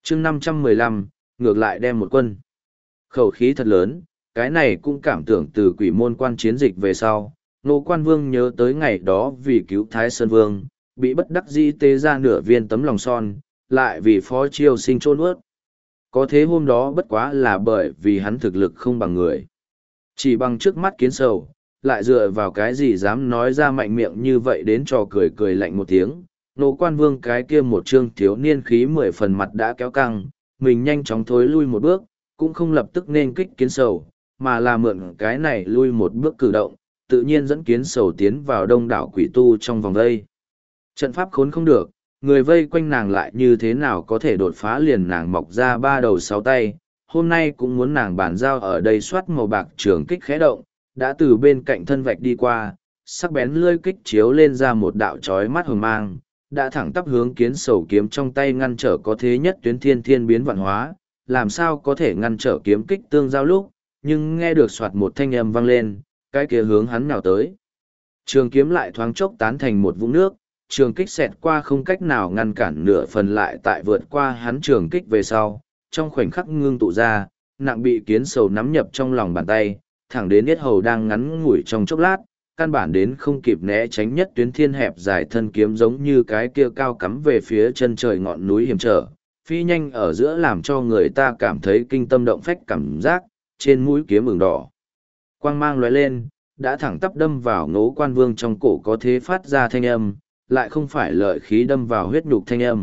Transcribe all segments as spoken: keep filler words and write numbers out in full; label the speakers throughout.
Speaker 1: chương năm trăm mười lăm, ngược lại đem một quân. Khẩu khí thật lớn, cái này cũng cảm tưởng từ quỷ môn quan chiến dịch về sau. Nô Quan Vương nhớ tới ngày đó vì cứu Thái Sơn Vương, bị bất đắc dĩ tế ra nửa viên tấm lòng son, lại vì Phó Chiêu Sinh trôn ướt. Có thế hôm đó bất quá là bởi vì hắn thực lực không bằng người. Chỉ bằng trước mắt kiến sầu, lại dựa vào cái gì dám nói ra mạnh miệng như vậy đến trò cười cười lạnh một tiếng. Nô Quan Vương cái kia một trương thiếu niên khí mười phần mặt đã kéo căng, mình nhanh chóng thối lui một bước, cũng không lập tức nên kích kiến sầu, mà là mượn cái này lui một bước cử động, tự nhiên dẫn kiến sầu tiến vào đông đảo quỷ tu trong vòng vây. Trận pháp khốn không được, người vây quanh nàng lại như thế nào có thể đột phá liền nàng mọc ra ba đầu sáu tay, hôm nay cũng muốn nàng bàn giao ở đây soát màu bạc trường kích khẽ động, đã từ bên cạnh thân vạch đi qua, sắc bén lưỡi kích chiếu lên ra một đạo chói mắt hồng mang, đã thẳng tắp hướng kiến sầu kiếm trong tay ngăn trở có thế nhất tuyến thiên thiên biến vạn hóa, làm sao có thể ngăn trở kiếm kích tương giao lúc, nhưng nghe được soạt một thanh âm vang lên, cái kia hướng hắn nào tới. Trường kiếm lại thoáng chốc tán thành một vũng nước, trường kích xẹt qua không cách nào ngăn cản nửa phần lại tại vượt qua hắn trường kích về sau, trong khoảnh khắc ngưng tụ ra, nặng bị kiến sầu nắm nhập trong lòng bàn tay, thẳng đến yết hầu đang ngắn ngủi trong chốc lát, căn bản đến không kịp né tránh nhất tuyến thiên hẹp dài thân kiếm giống như cái kia cao cắm về phía chân trời ngọn núi hiểm trở, phi nhanh ở giữa làm cho người ta cảm thấy kinh tâm động phách cảm giác, trên mũi kiếm ửng đỏ. Quang mang lóe lên, đã thẳng tắp đâm vào Ngô Quan Vương trong cổ có thế phát ra thanh âm, lại không phải lợi khí đâm vào huyết nhục thanh âm,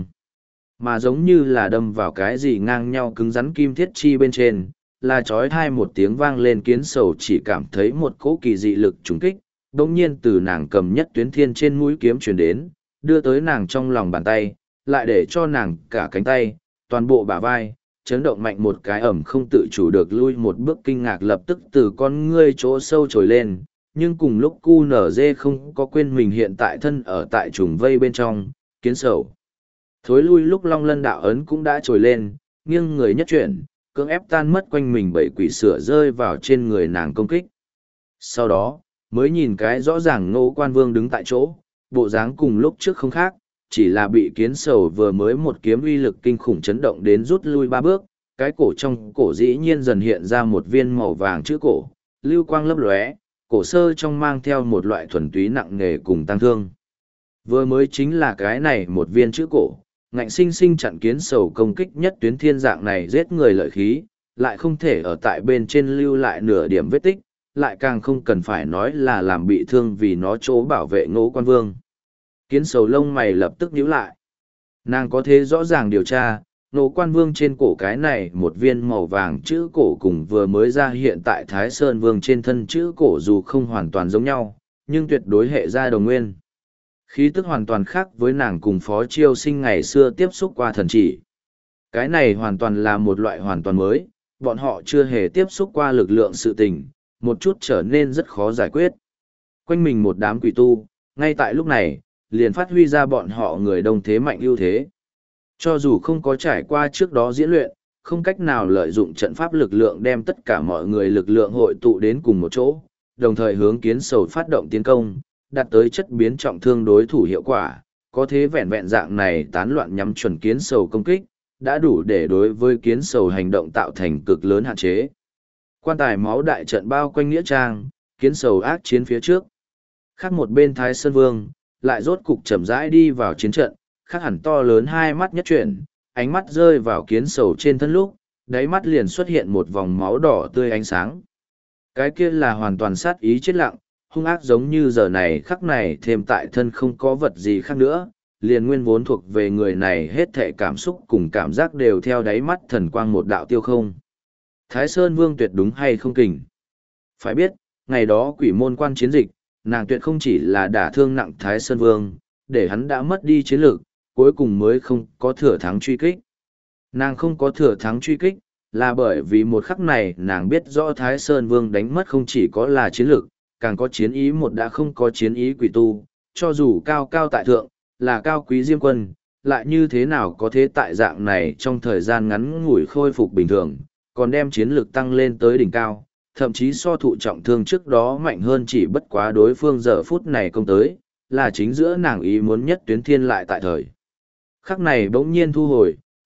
Speaker 1: mà giống như là đâm vào cái gì ngang nhau cứng rắn kim thiết chi bên trên, là chói tai một tiếng vang lên kiến sầu chỉ cảm thấy một cỗ kỳ dị lực trùng kích, đột nhiên từ nàng cầm nhất tuyến thiên trên mũi kiếm truyền đến, đưa tới nàng trong lòng bàn tay, lại để cho nàng cả cánh tay, toàn bộ bả vai, chấn động mạnh một cái ẩm không tự chủ được lui một bước kinh ngạc lập tức từ con ngươi chỗ sâu trồi lên, nhưng cùng lúc cu nở dê không có quên mình hiện tại thân ở tại trùng vây bên trong, kiến sầu. Thối lui lúc long lân đạo ấn cũng đã trồi lên, nghiêng người nhất chuyển, cưỡng ép tan mất quanh mình bảy quỷ sửa rơi vào trên người nàng công kích. Sau đó, mới nhìn cái rõ ràng Ngô Quan Vương đứng tại chỗ, bộ dáng cùng lúc trước không khác, chỉ là bị kiến sầu vừa mới một kiếm uy lực kinh khủng chấn động đến rút lui ba bước, cái cổ trong cổ dĩ nhiên dần hiện ra một viên màu vàng chữ cổ, lưu quang lấp lóe, cổ sơ trong mang theo một loại thuần túy nặng nề cùng tăng thương. Vừa mới chính là cái này một viên chữ cổ, ngạnh sinh sinh chặn kiến sầu công kích nhất tuyến thiên dạng này giết người lợi khí, lại không thể ở tại bên trên lưu lại nửa điểm vết tích, lại càng không cần phải nói là làm bị thương vì nó chỗ bảo vệ Ngô Quan Vương. Kiến sầu lông mày lập tức nhíu lại. Nàng có thế rõ ràng điều tra, Ngô Quan Vương trên cổ cái này một viên màu vàng chữ cổ cùng vừa mới ra hiện tại Thái Sơn Vương trên thân chữ cổ dù không hoàn toàn giống nhau, nhưng tuyệt đối hệ ra đồng nguyên. Khí tức hoàn toàn khác với nàng cùng Phó Chiêu Sinh ngày xưa tiếp xúc qua thần chỉ. Cái này hoàn toàn là một loại hoàn toàn mới, bọn họ chưa hề tiếp xúc qua lực lượng sự tình, một chút trở nên rất khó giải quyết. Quanh mình một đám quỷ tu, ngay tại lúc này, liền phát huy ra bọn họ người đông thế mạnh ưu thế. Cho dù không có trải qua trước đó diễn luyện, không cách nào lợi dụng trận pháp lực lượng đem tất cả mọi người lực lượng hội tụ đến cùng một chỗ, đồng thời hướng kiến sầu phát động tiến công, đạt tới chất biến trọng thương đối thủ hiệu quả, có thế vẹn vẹn dạng này tán loạn nhắm chuẩn kiến sầu công kích, đã đủ để đối với kiến sầu hành động tạo thành cực lớn hạn chế. Quan tài máu đại trận bao quanh nghĩa trang, kiến sầu ác chiến phía trước. Khác một bên Thái Sơn Vương, lại rốt cục chậm rãi đi vào chiến trận, khác hẳn to lớn hai mắt nhất chuyển, ánh mắt rơi vào kiến sầu trên thân lúc, đáy mắt liền xuất hiện một vòng máu đỏ tươi ánh sáng. Cái kia là hoàn toàn sát ý chết lặng, hung ác giống như giờ này khắc này thêm tại thân không có vật gì khác nữa, liền nguyên vốn thuộc về người này hết thảy cảm xúc cùng cảm giác đều theo đáy mắt thần quang một đạo tiêu không. Thái Sơn Vương tuyệt đúng hay không kình? Phải biết, ngày đó quỷ môn quan chiến dịch, nàng tuyệt không chỉ là đả thương nặng Thái Sơn Vương, để hắn đã mất đi chiến lược, cuối cùng mới không có thừa thắng truy kích. Nàng không có thừa thắng truy kích, là bởi vì một khắc này nàng biết rõ Thái Sơn Vương đánh mất không chỉ có là chiến lược, càng có chiến ý một đã không có chiến ý quỷ tu, cho dù cao cao tại thượng, là cao quý diêm quân, lại như thế nào có thế tại dạng này trong thời gian ngắn ngủi khôi phục bình thường, còn đem chiến lược tăng lên tới đỉnh cao, thậm chí so thụ trọng thương trước đó mạnh hơn chỉ bất quá đối phương giờ phút này công tới, là chính giữa nàng ý muốn nhất tuyến thiên lại tại thời. Khắc này bỗng nhiên thu hồi,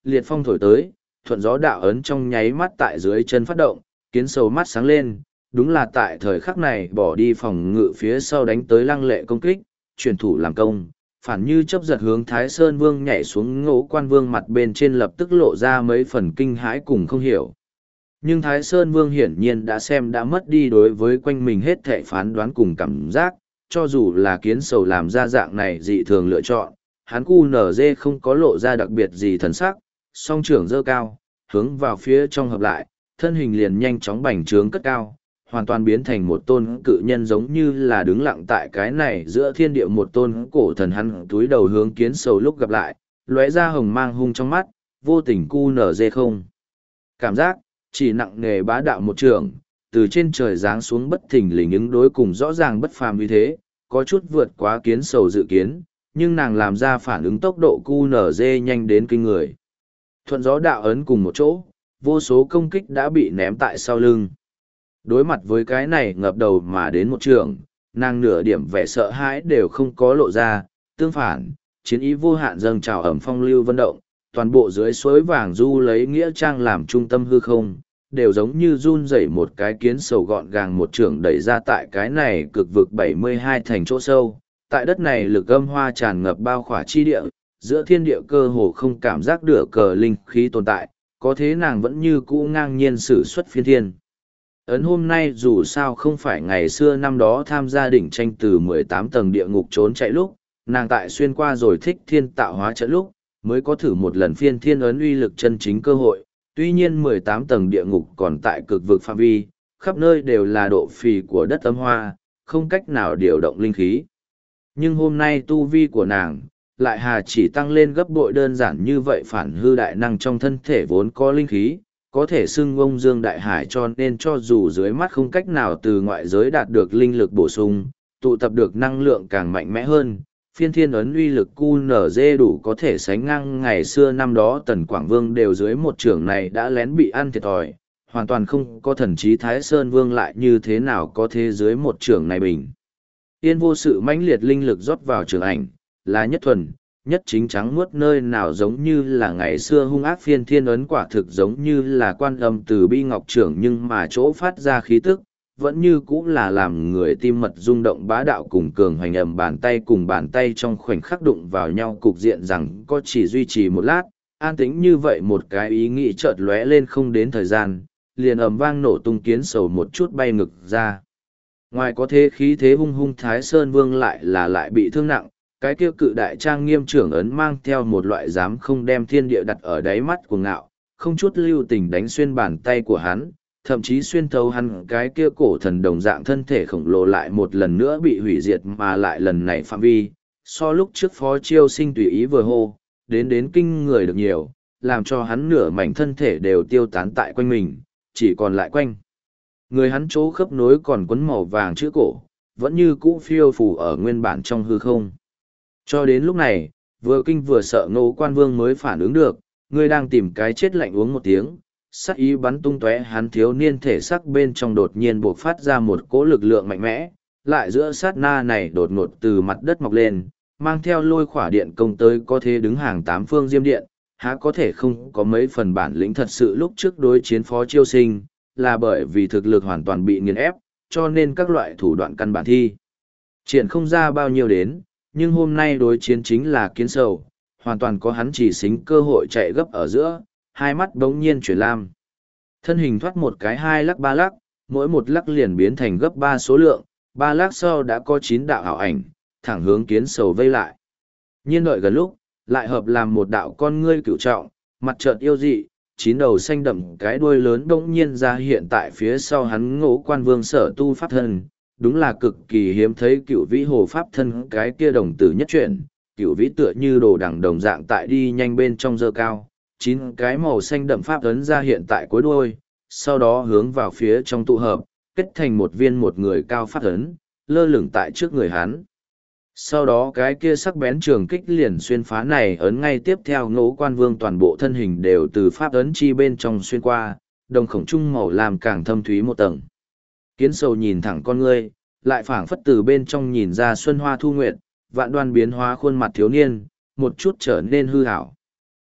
Speaker 1: liệt phong thổi tới, thuận gió đạo ấn trong nháy mắt tại dưới chân phát động, kiến sầu mắt sáng lên, đúng là tại thời khắc này bỏ đi phòng ngự phía sau đánh tới lăng lệ công kích, chuyển thủ làm công, phản như chấp giật hướng Thái Sơn Vương nhảy xuống Ngũ Quan Vương mặt bên trên lập tức lộ ra mấy phần kinh hãi cùng không hiểu. Nhưng Thái Sơn Vương hiển nhiên đã xem đã mất đi đối với quanh mình hết thệ phán đoán cùng cảm giác, cho dù là kiến sầu làm ra dạng này dị thường lựa chọn, hắn cu nở dê không có lộ ra đặc biệt gì thần sắc, song trưởng dơ cao, hướng vào phía trong hợp lại, thân hình liền nhanh chóng bành trướng cất cao, hoàn toàn biến thành một tôn cự nhân giống như là đứng lặng tại cái này giữa thiên địa một tôn cổ thần. Hắn túi đầu hướng kiến sầu lúc gặp lại, lóe ra hồng mang hung trong mắt, vô tình cu nở dê không. Cảm giác, chỉ nặng nề bá đạo một trường, từ trên trời giáng xuống bất thình lình ứng đối cùng rõ ràng bất phàm như thế, có chút vượt quá kiến sầu dự kiến, nhưng nàng làm ra phản ứng tốc độ cu nở dê nhanh đến kinh người. Thuận gió đạo ấn cùng một chỗ, vô số công kích đã bị ném tại sau lưng. Đối mặt với cái này ngập đầu mà đến một trường, nàng nửa điểm vẻ sợ hãi đều không có lộ ra, tương phản, chiến ý vô hạn dâng trào ẩm phong lưu vận động, toàn bộ dưới suối vàng du lấy nghĩa trang làm trung tâm hư không, đều giống như run rẩy một cái kiến sầu gọn gàng một trường đẩy ra tại cái này cực vực bảy mươi hai thành chỗ sâu, tại đất này lực âm hoa tràn ngập bao khỏa chi địa, giữa thiên địa cơ hồ không cảm giác được cờ linh khí tồn tại, có thế nàng vẫn như cũ ngang nhiên sử xuất phiên thiên. Ấn hôm nay dù sao không phải ngày xưa năm đó tham gia đỉnh tranh từ mười tám tầng địa ngục trốn chạy lúc, nàng tại xuyên qua rồi thích thiên tạo hóa trận lúc, mới có thử một lần phiên thiên ấn uy lực chân chính cơ hội. Tuy nhiên mười tám tầng địa ngục còn tại cực vực phạm vi, khắp nơi đều là độ phì của đất âm hoa, không cách nào điều động linh khí. Nhưng hôm nay tu vi của nàng, lại hà chỉ tăng lên gấp bội đơn giản như vậy, phản hư đại năng trong thân thể vốn có linh khí, có thể xưng ông dương đại hải, cho nên cho dù dưới mắt không cách nào từ ngoại giới đạt được linh lực bổ sung, tụ tập được năng lượng càng mạnh mẽ hơn, phiên thiên ấn uy lực cu nở dê đủ có thể sánh ngang ngày xưa năm đó Tần Quảng Vương đều dưới một trưởng này đã lén bị ăn thiệt thòi, hoàn toàn không có thần trí Thái Sơn Vương lại như thế nào có thế dưới một trưởng này bình. Yên vô sự mãnh liệt linh lực rót vào trường ảnh, là nhất thuần, nhất chính trắng muốt, nơi nào giống như là ngày xưa hung ác phiên thiên ấn quả thực giống như là quan âm từ bi ngọc trưởng, nhưng mà chỗ phát ra khí tức, vẫn như cũng là làm người tim mật rung động bá đạo cùng cường hoành ầm bàn tay cùng bàn tay trong khoảnh khắc đụng vào nhau, cục diện rằng có chỉ duy trì một lát, an tĩnh như vậy một cái ý nghĩ chợt lóe lên không đến thời gian, liền ầm vang nổ tung, kiến sầu một chút bay ngực ra. Ngoài có thế khí thế hung hung Thái Sơn Vương lại là lại bị thương nặng, cái kia cự đại trang nghiêm trưởng ấn mang theo một loại dám không đem thiên địa đặt ở đáy mắt của ngạo, không chút lưu tình đánh xuyên bàn tay của hắn, thậm chí xuyên thấu hắn cái kia cổ thần đồng dạng thân thể khổng lồ, lại một lần nữa bị hủy diệt, mà lại lần này phạm vi, so lúc trước Phó Chiêu Sinh tùy ý vừa hô, đến đến kinh người được nhiều, làm cho hắn nửa mảnh thân thể đều tiêu tán tại quanh mình, chỉ còn lại quanh người hắn chỗ khớp nối còn quấn màu vàng chữ cổ, vẫn như cũ phiêu phù ở nguyên bản trong hư không. Cho đến lúc này, vừa kinh vừa sợ Ngũ Quan Vương mới phản ứng được, người đang tìm cái chết lạnh uống một tiếng, sắc ý bắn tung tóe, hắn thiếu niên thể sắc bên trong đột nhiên buộc phát ra một cỗ lực lượng mạnh mẽ, lại giữa sát na này đột ngột từ mặt đất mọc lên, mang theo lôi khỏa điện công tới có thể đứng hàng tám phương diêm điện, há có thể không có mấy phần bản lĩnh thật sự. Lúc trước đối chiến Phó Chiêu Sinh, là bởi vì thực lực hoàn toàn bị nghiền ép, cho nên các loại thủ đoạn căn bản thi triển không ra bao nhiêu đến, nhưng hôm nay đối chiến chính là kiến sầu, hoàn toàn có hắn chỉ xính cơ hội chạy gấp ở giữa, hai mắt bỗng nhiên chuyển lam. Thân hình thoát một cái hai lắc ba lắc, mỗi một lắc liền biến thành gấp ba số lượng, ba lắc sau đã có chín đạo ảo ảnh, thẳng hướng kiến sầu vây lại. Nhiên đợi gần lúc, lại hợp làm một đạo con ngươi cửu trọng, mặt chợt yêu dị, chín đầu xanh đậm cái đuôi lớn bỗng nhiên ra hiện tại phía sau hắn. Ngũ Quan Vương sở tu pháp thân, đúng là cực kỳ hiếm thấy cựu vĩ hồ pháp thân, cái kia đồng tử nhất chuyển, cựu vĩ tựa như đồ đằng đồng dạng tại đi nhanh bên trong dơ cao, chín cái màu xanh đậm pháp ấn ra hiện tại cuối đuôi, sau đó hướng vào phía trong tụ hợp, kết thành một viên một người cao pháp ấn, lơ lửng tại trước người hắn. Sau đó cái kia sắc bén trường kích liền xuyên phá này ấn, ngay tiếp theo Ngũ Quan Vương toàn bộ thân hình đều từ pháp ấn chi bên trong xuyên qua, đồng khổng trung màu làm càng thâm thúy một tầng. Kiến sầu nhìn thẳng con ngươi, lại phảng phất từ bên trong nhìn ra xuân hoa thu nguyệt, vạn đoan biến hóa khuôn mặt thiếu niên, một chút trở nên hư hảo.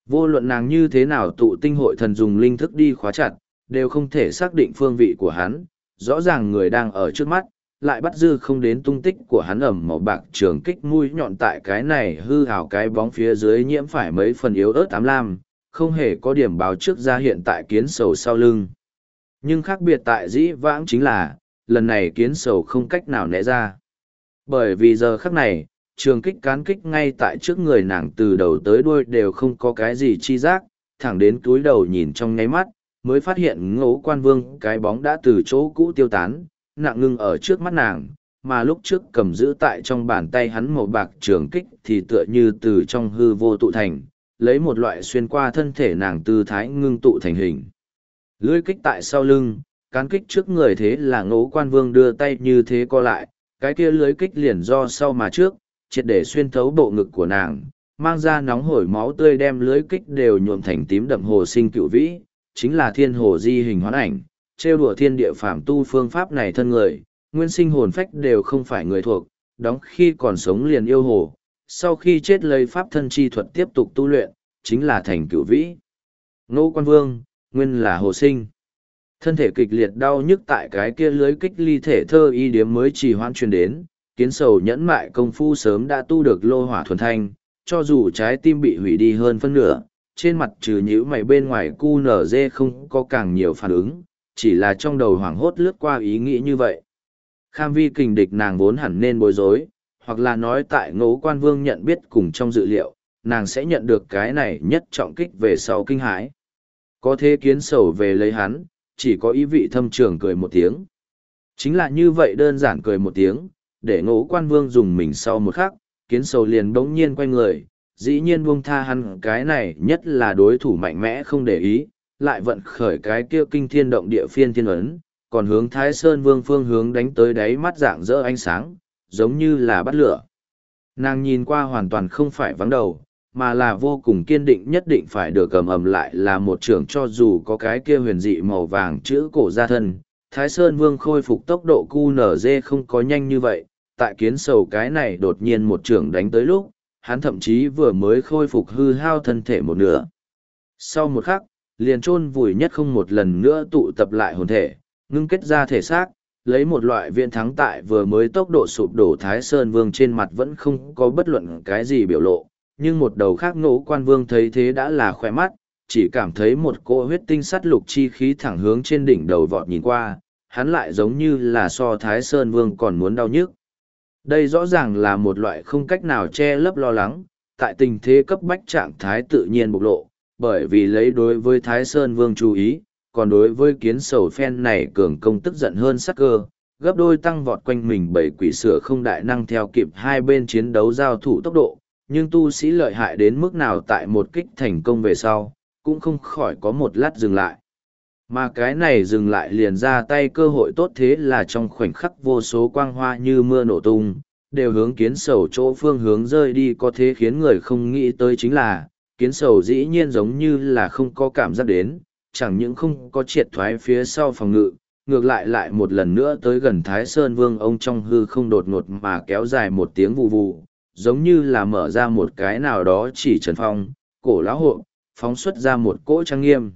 Speaker 1: Vô luận nàng như thế nào tụ tinh hội thần dùng linh thức đi khóa chặt, đều không thể xác định phương vị của hắn, rõ ràng người đang ở trước mắt, lại bắt dư không đến tung tích của hắn ẩm màu bạc trường kích mũi nhọn tại cái này hư hào cái bóng phía dưới nhiễm phải mấy phần yếu ớt ám lam, không hề có điểm báo trước ra hiện tại kiến sầu sau lưng. Nhưng khác biệt tại dĩ vãng chính là, lần này kiến sầu không cách nào né ra. Bởi vì giờ khắc này, trường kích cán kích ngay tại trước người nàng từ đầu tới đuôi đều không có cái gì chi giác, thẳng đến túi đầu nhìn trong nháy mắt, mới phát hiện Ngũ Quan Vương cái bóng đã từ chỗ cũ tiêu tán, nặng ngưng ở trước mắt nàng, mà lúc trước cầm giữ tại trong bàn tay hắn màu bạc trường kích thì tựa như từ trong hư vô tụ thành, lấy một loại xuyên qua thân thể nàng tư thái ngưng tụ thành hình. Lưỡi kích tại sau lưng, cán kích trước người thế là Ngũ Quan Vương đưa tay như thế co lại, cái kia lưới kích liền do sau mà trước, triệt để xuyên thấu bộ ngực của nàng, mang ra nóng hổi máu tươi đem lưới kích đều nhuộm thành tím đậm hồ sinh cựu vĩ, chính là thiên hồ di hình hoán ảnh, trêu đùa thiên địa phàm tu phương pháp này thân người, nguyên sinh hồn phách đều không phải người thuộc, đóng khi còn sống liền yêu hồ, sau khi chết lấy pháp thân chi thuật tiếp tục tu luyện, chính là thành cựu vĩ. Ngũ Quan Vương, nguyên là hồ sinh. Thân thể kịch liệt đau nhức tại cái kia lưới kích ly thể thơ y điếm mới trì hoãn truyền đến, kiến sầu nhẫn mại công phu sớm đã tu được lô hỏa thuần thanh, cho dù trái tim bị hủy đi hơn phân nửa, trên mặt trừ nhíu mày bên ngoài cu nở dê không có càng nhiều phản ứng, chỉ là trong đầu hoảng hốt lướt qua ý nghĩ như vậy. Kham vi kình địch nàng vốn hẳn nên bối rối, hoặc là nói tại Ngũ Quan Vương nhận biết cùng trong dự liệu, nàng sẽ nhận được cái này nhất trọng kích về sau kinh hãi. Có thế kiến sầu về lấy hắn, chỉ có ý vị thâm trường cười một tiếng. Chính là như vậy đơn giản cười một tiếng, để Ngũ Quan Vương dùng mình sau một khắc, kiến sầu liền bỗng nhiên quay người, dĩ nhiên buông tha hắn cái này nhất là đối thủ mạnh mẽ không để ý, lại vận khởi cái kia kinh thiên động địa phiên thiên ấn, còn hướng Thái Sơn Vương phương hướng đánh tới đáy mắt dạng dỡ ánh sáng, giống như là bắt lửa. Nàng nhìn qua hoàn toàn không phải vắng đầu, mà là vô cùng kiên định nhất định phải được cầm ầm lại là một trưởng cho dù có cái kia huyền dị màu vàng chữ cổ ra thân. Thái Sơn Vương khôi phục tốc độ cu nở dê không có nhanh như vậy, tại kiến sầu cái này đột nhiên một trưởng đánh tới lúc, hắn thậm chí vừa mới khôi phục hư hao thân thể một nửa. Sau một khắc, liền chôn vùi nhất không một lần nữa tụ tập lại hồn thể, ngưng kết ra thể xác, lấy một loại viện thắng tại vừa mới tốc độ sụp đổ Thái Sơn Vương trên mặt vẫn không có bất luận cái gì biểu lộ, nhưng một đầu khác Ngũ Quan Vương thấy thế đã là khỏe mắt, chỉ cảm thấy một cỗ huyết tinh sắt lục chi khí thẳng hướng trên đỉnh đầu vọt nhìn qua, hắn lại giống như là so Thái Sơn Vương còn muốn đau nhức. Đây rõ ràng là một loại không cách nào che lấp lo lắng, tại tình thế cấp bách trạng thái tự nhiên bộc lộ, bởi vì lấy đối với Thái Sơn Vương chú ý, còn đối với kiến sầu phen này cường công tức giận hơn sắc cơ, gấp đôi tăng vọt quanh mình bảy quỷ sửa không đại năng theo kịp hai bên chiến đấu giao thủ tốc độ, nhưng tu sĩ lợi hại đến mức nào tại một kích thành công về sau, cũng không khỏi có một lát dừng lại. Mà cái này dừng lại liền ra tay cơ hội tốt thế là trong khoảnh khắc vô số quang hoa như mưa nổ tung, đều hướng kiến sầu chỗ phương hướng rơi đi có thế khiến người không nghĩ tới chính là, kiến sầu dĩ nhiên giống như là không có cảm giác đến, chẳng những không có triệt thoái phía sau phòng ngự, ngược lại lại một lần nữa tới gần Thái Sơn Vương ông trong hư không đột ngột mà kéo dài một tiếng vù vù, giống như là mở ra một cái nào đó chỉ trần phong, cổ lão hộ, phóng xuất ra một cỗ trang nghiêm,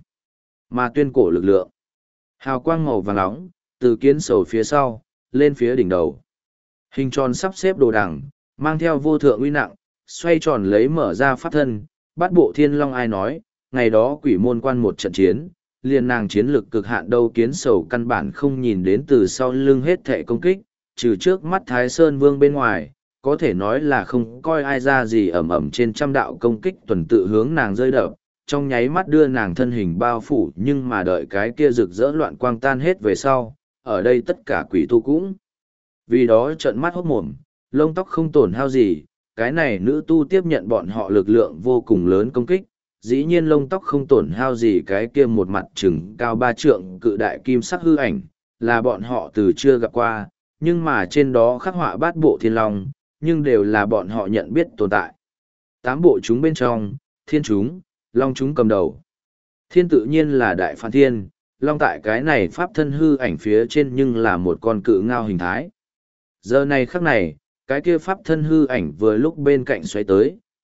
Speaker 1: mà tuyên cổ lực lượng. Hào quang màu vàng nóng, từ kiến sầu phía sau, lên phía đỉnh đầu. Hình tròn sắp xếp đồ đằng, mang theo vô thượng uy nặng, xoay tròn lấy mở ra pháp thân, bắt bộ thiên long ai nói, ngày đó quỷ môn quan một trận chiến, liền nàng chiến lực cực hạn đâu kiến sầu căn bản không nhìn đến từ sau lưng hết thệ công kích, trừ trước mắt Thái Sơn Vương bên ngoài, có thể nói là không coi ai ra gì ẩm ẩm trên trăm đạo công kích tuần tự hướng nàng rơi đập, trong nháy mắt đưa nàng thân hình bao phủ nhưng mà đợi cái kia rực rỡ loạn quang tan hết về sau, ở đây tất cả quỷ tu cũng. Vì đó trợn mắt hốt mồm, lông tóc không tổn hao gì, cái này nữ tu tiếp nhận bọn họ lực lượng vô cùng lớn công kích, dĩ nhiên lông tóc không tổn hao gì cái kia một mặt chừng cao ba trượng cự đại kim sắc hư ảnh, là bọn họ từ chưa gặp qua, nhưng mà trên đó khắc họa bát bộ thiên long, nhưng đều là bọn họ nhận biết tồn tại. Tám bộ chúng bên trong, thiên chúng, long chúng cầm đầu. Thiên tự nhiên là đại phản thiên, long tại cái này pháp thân hư ảnh phía trên nhưng là một con cự ngao hình thái. Giờ này khắc này, cái kia pháp thân hư ảnh vừa lúc bên cạnh xoay tới,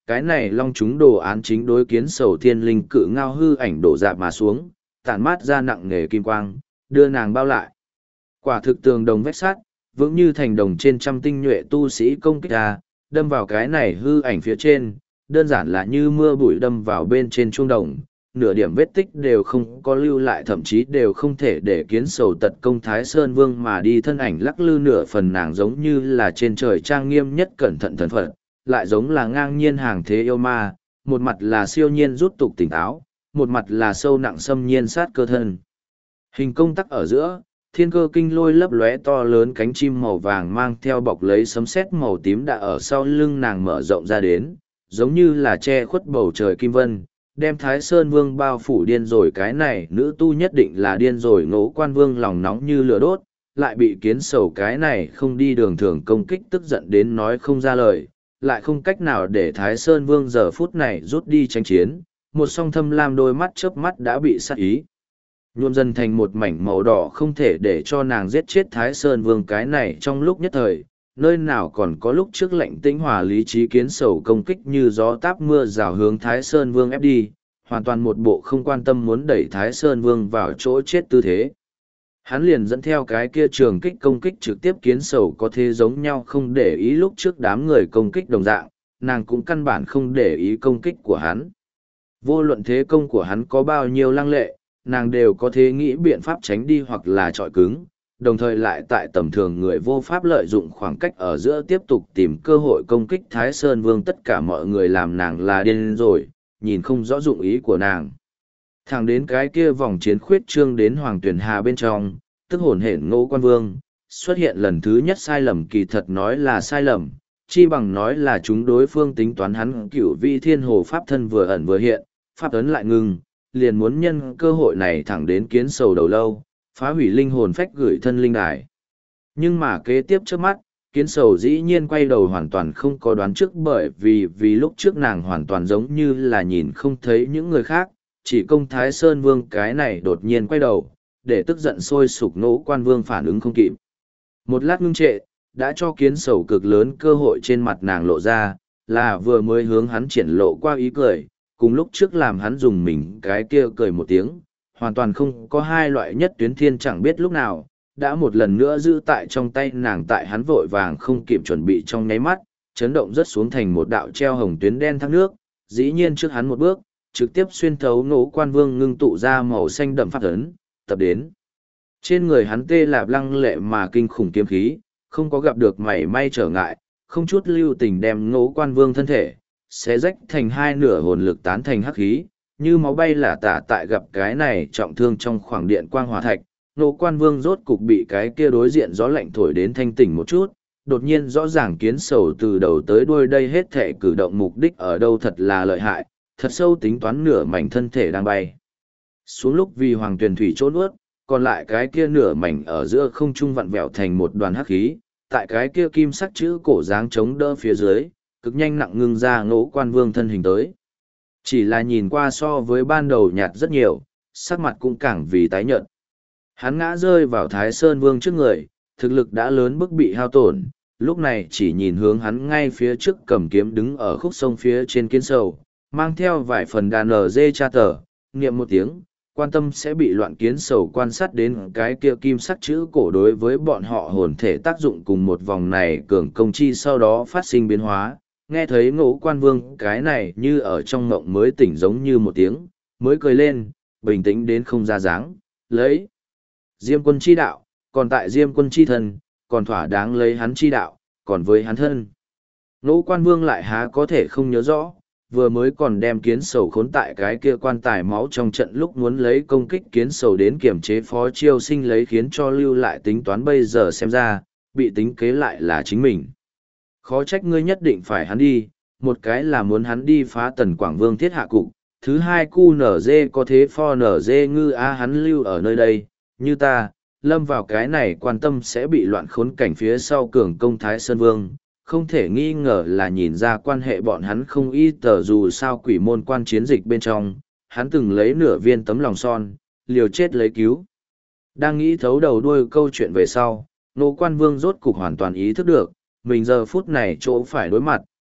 Speaker 1: cái này long chúng đồ án chính đối kiến sầu thiên linh cự ngao hư ảnh đổ dạp mà xuống, tản mát ra nặng nề kim quang, đưa nàng bao lại. Quả thực tường đồng vách sắt, vững như thành đồng trên trăm tinh nhuệ tu sĩ công kích ra, đâm vào cái này hư ảnh phía trên, đơn giản là như mưa bụi đâm vào bên trên chuông đồng, nửa điểm vết tích đều không có lưu lại, thậm chí đều không thể để kiến sầu tật công Thái Sơn Vương mà đi, thân ảnh lắc lư nửa phần nàng giống như là trên trời trang nghiêm nhất cẩn thận thần phật, lại giống là ngang nhiên hàng thế yêu ma, một mặt là siêu nhiên rút tục tỉnh táo, một mặt là sâu nặng xâm nhiên sát cơ thân. Hình công tắc ở giữa, thiên cơ kinh lôi lấp lóe to lớn cánh chim màu vàng mang theo bọc lấy sấm sét màu tím đã ở sau lưng nàng mở rộng ra đến, giống như là che khuất bầu trời kim vân, đem Thái Sơn Vương bao phủ điên rồi. Cái này nữ tu nhất định là điên rồi. Ngũ Quan Vương lòng nóng như lửa đốt, lại bị kiến sầu cái này không đi đường thường công kích tức giận đến nói không ra lời, lại không cách nào để Thái Sơn Vương giờ phút này rút đi tranh chiến, một song thâm lam đôi mắt chớp mắt đã bị sát ý nhuộm dần thành một mảnh màu đỏ, không thể để cho nàng giết chết Thái Sơn Vương. Cái này trong lúc nhất thời, nơi nào còn có lúc trước lệnh tĩnh hòa lý trí, kiến sầu công kích như gió táp mưa rào hướng Thái Sơn Vương ép đi, hoàn toàn một bộ không quan tâm muốn đẩy Thái Sơn Vương vào chỗ chết tư thế. Hắn liền dẫn theo cái kia trường kích công kích trực tiếp, kiến sầu có thế giống nhau không để ý lúc trước đám người công kích đồng dạng, nàng cũng căn bản không để ý công kích của hắn. Vô luận thế công của hắn có bao nhiêu lăng lệ, nàng đều có thể nghĩ biện pháp tránh đi hoặc là trọi cứng, đồng thời lại tại tầm thường người vô pháp lợi dụng khoảng cách ở giữa tiếp tục tìm cơ hội công kích Thái Sơn Vương. Tất cả mọi người làm nàng là điên rồi, nhìn không rõ dụng ý của nàng. Thẳng đến cái kia vòng chiến khuyết trương đến Hoàng Tuyền Hà bên trong, tức hồn hển Ngũ Quan Vương xuất hiện lần thứ nhất. Sai lầm kỳ thật nói là sai lầm, chi bằng nói là chúng đối phương tính toán hắn cửu vi thiên hồ pháp thân vừa ẩn vừa hiện, pháp ấn lại ngừng, liền muốn nhân cơ hội này thẳng đến kiến sầu đầu lâu, phá hủy linh hồn phách gửi thân linh đài. Nhưng mà kế tiếp trước mắt, kiến sầu dĩ nhiên quay đầu hoàn toàn không có đoán trước, bởi vì vì lúc trước nàng hoàn toàn giống như là nhìn không thấy những người khác, chỉ công Thái Sơn Vương cái này đột nhiên quay đầu, để tức giận sôi sục Ngũ Quan Vương phản ứng không kịp. Một lát ngưng trệ, đã cho kiến sầu cực lớn cơ hội trên mặt nàng lộ ra, là vừa mới hướng hắn triển lộ qua ý cười, cùng lúc trước làm hắn dùng mình cái kia cười một tiếng, hoàn toàn không có hai loại nhất tuyến thiên, chẳng biết lúc nào, đã một lần nữa giữ tại trong tay nàng. Tại hắn vội vàng không kịp chuẩn bị trong nháy mắt, chấn động rất xuống thành một đạo treo hồng tuyến đen thác nước, dĩ nhiên trước hắn một bước, trực tiếp xuyên thấu Ngũ Quan Vương ngưng tụ ra màu xanh đậm pháp ấn, tập đến. Trên người hắn tê lạp lăng lệ mà kinh khủng kiếm khí, không có gặp được mảy may trở ngại, không chút lưu tình đem Ngũ Quan Vương thân thể xé rách thành hai nửa, hồn lực tán thành hắc khí, như máu bay là tả. Tại gặp cái này trọng thương trong khoảng điện quang hỏa thạch, Ngũ Quan Vương rốt cục bị cái kia đối diện gió lạnh thổi đến thanh tỉnh một chút, đột nhiên rõ ràng kiến sầu từ đầu tới đuôi đây hết thể cử động mục đích ở đâu thật là lợi hại, thật sâu tính toán nửa mảnh thân thể đang bay xuống lúc vì Hoàng Tuyền Thủy trốn ướt, còn lại cái kia nửa mảnh ở giữa không trung vặn vẹo thành một đoàn hắc khí, tại cái kia kim sắc chữ cổ dáng chống đỡ phía dưới, cực nhanh nặng ngưng ra Ngũ Quan Vương thân hình tới. Chỉ là nhìn qua so với ban đầu nhạt rất nhiều, sắc mặt cũng càng vì tái nhợt. Hắn ngã rơi vào Thái Sơn Vương trước người, thực lực đã lớn bức bị hao tổn, lúc này chỉ nhìn hướng hắn ngay phía trước cầm kiếm đứng ở khúc sông phía trên kiến sầu, mang theo vài phần đàn ở dê cha tờ, niệm một tiếng, quan tâm sẽ bị loạn. Kiến sầu quan sát đến cái kia kim sắc chữ cổ đối với bọn họ hồn thể tác dụng cùng một vòng này cường công chi sau đó phát sinh biến hóa, nghe thấy Ngũ Quan Vương cái này như ở trong ngộng mới tỉnh giống như một tiếng, mới cười lên, bình tĩnh đến không ra dáng, lấy Diêm Quân chi đạo, còn tại Diêm Quân chi thân, còn thỏa đáng lấy hắn chi đạo, còn với hắn thân. Ngũ Quan Vương lại há có thể không nhớ rõ, vừa mới còn đem kiến sầu khốn tại cái kia quan tài máu trong trận lúc muốn lấy công kích kiến sầu đến kiểm chế Phó Chiêu Sinh lấy khiến cho lưu lại tính toán, bây giờ xem ra, bị tính kế lại là chính mình. Khó trách ngươi nhất định phải hắn đi, một cái là muốn hắn đi phá Tần Quảng Vương thiết hạ cục, thứ hai cu nở dê có thế pho nở dê ngư a hắn lưu ở nơi đây, như ta, lâm vào cái này quan tâm sẽ bị loạn khốn cảnh phía sau cường công Thái Sơn Vương, không thể nghi ngờ là nhìn ra quan hệ bọn hắn không y tờ. Dù sao quỷ môn quan chiến dịch bên trong, hắn từng lấy nửa viên tấm lòng son, liều chết lấy cứu. Đang nghĩ thấu đầu đuôi câu chuyện về sau, Ngũ Quan Vương rốt cục hoàn toàn ý thức được, mình giờ phút này chỗ phải đối mặt,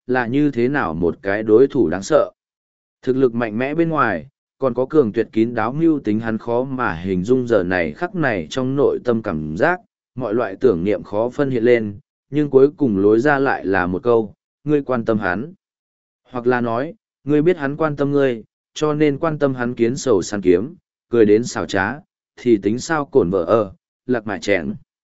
Speaker 1: là như thế nào một cái đối thủ đáng sợ. Thực lực mạnh mẽ bên ngoài, còn có cường tuyệt kín đáo mưu tính hắn khó mà hình dung giờ này khắc này trong nội tâm cảm giác, mọi loại tưởng niệm khó phân hiện lên, nhưng cuối cùng lối ra lại là một câu, ngươi quan tâm hắn. Hoặc là nói, ngươi biết hắn quan tâm ngươi, cho nên quan tâm hắn kiến sầu săn kiếm, cười đến xào trá, thì tính sao cổn vợ ở, lạc mải chẽn.